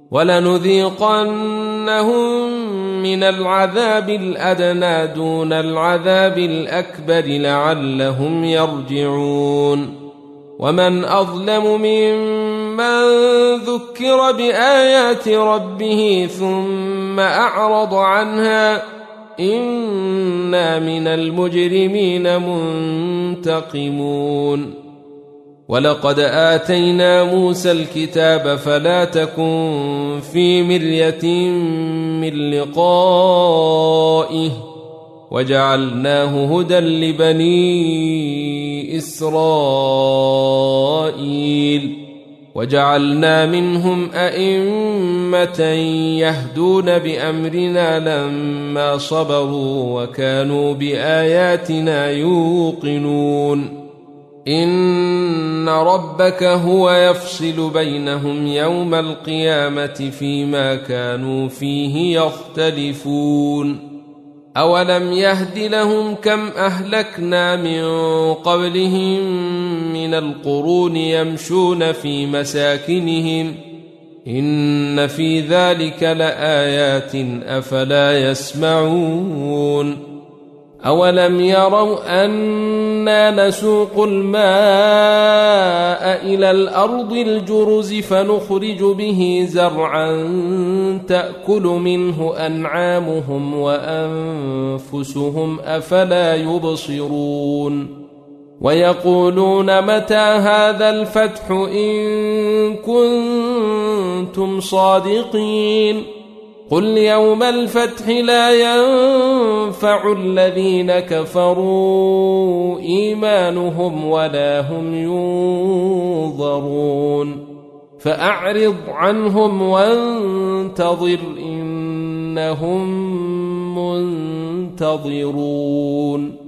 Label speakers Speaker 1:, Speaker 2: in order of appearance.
Speaker 1: ولنذيقنهم من العذاب الأدنى دون العذاب الأكبر لعلهم يرجعون ومن أظلم ممن ذكر بآيات ربه ثم أعرض عنها إنا من المجرمين منتقمون ولقد آتينا موسى الكتاب فلا تكن في مرية من لقائه وجعلناه هدى لبني إسرائيل وجعلنا منهم أئمة يهدون بأمرنا لما صبروا وكانوا بآياتنا يوقنون إن ربك هو يفصل بينهم يوم القيامة فيما كانوا فيه يختلفون أولم يهد لهم كم أهلكنا من قبلهم من القرون يمشون في مساكنهم إن في ذلك لآيات أفلا يسمعون أولم يروا أنا نسوق الماء إلى الأرض الجرز فنخرج به زرعا تأكل منه أنعامهم وأنفسهم أفلا يبصرون ويقولون متى هذا الفتح إن كنتم صادقين قل يوم الفتح لا ينفع الذين كفروا إيمانهم ولا هم ينظرون فأعرض عنهم وانتظر إنهم منتظرون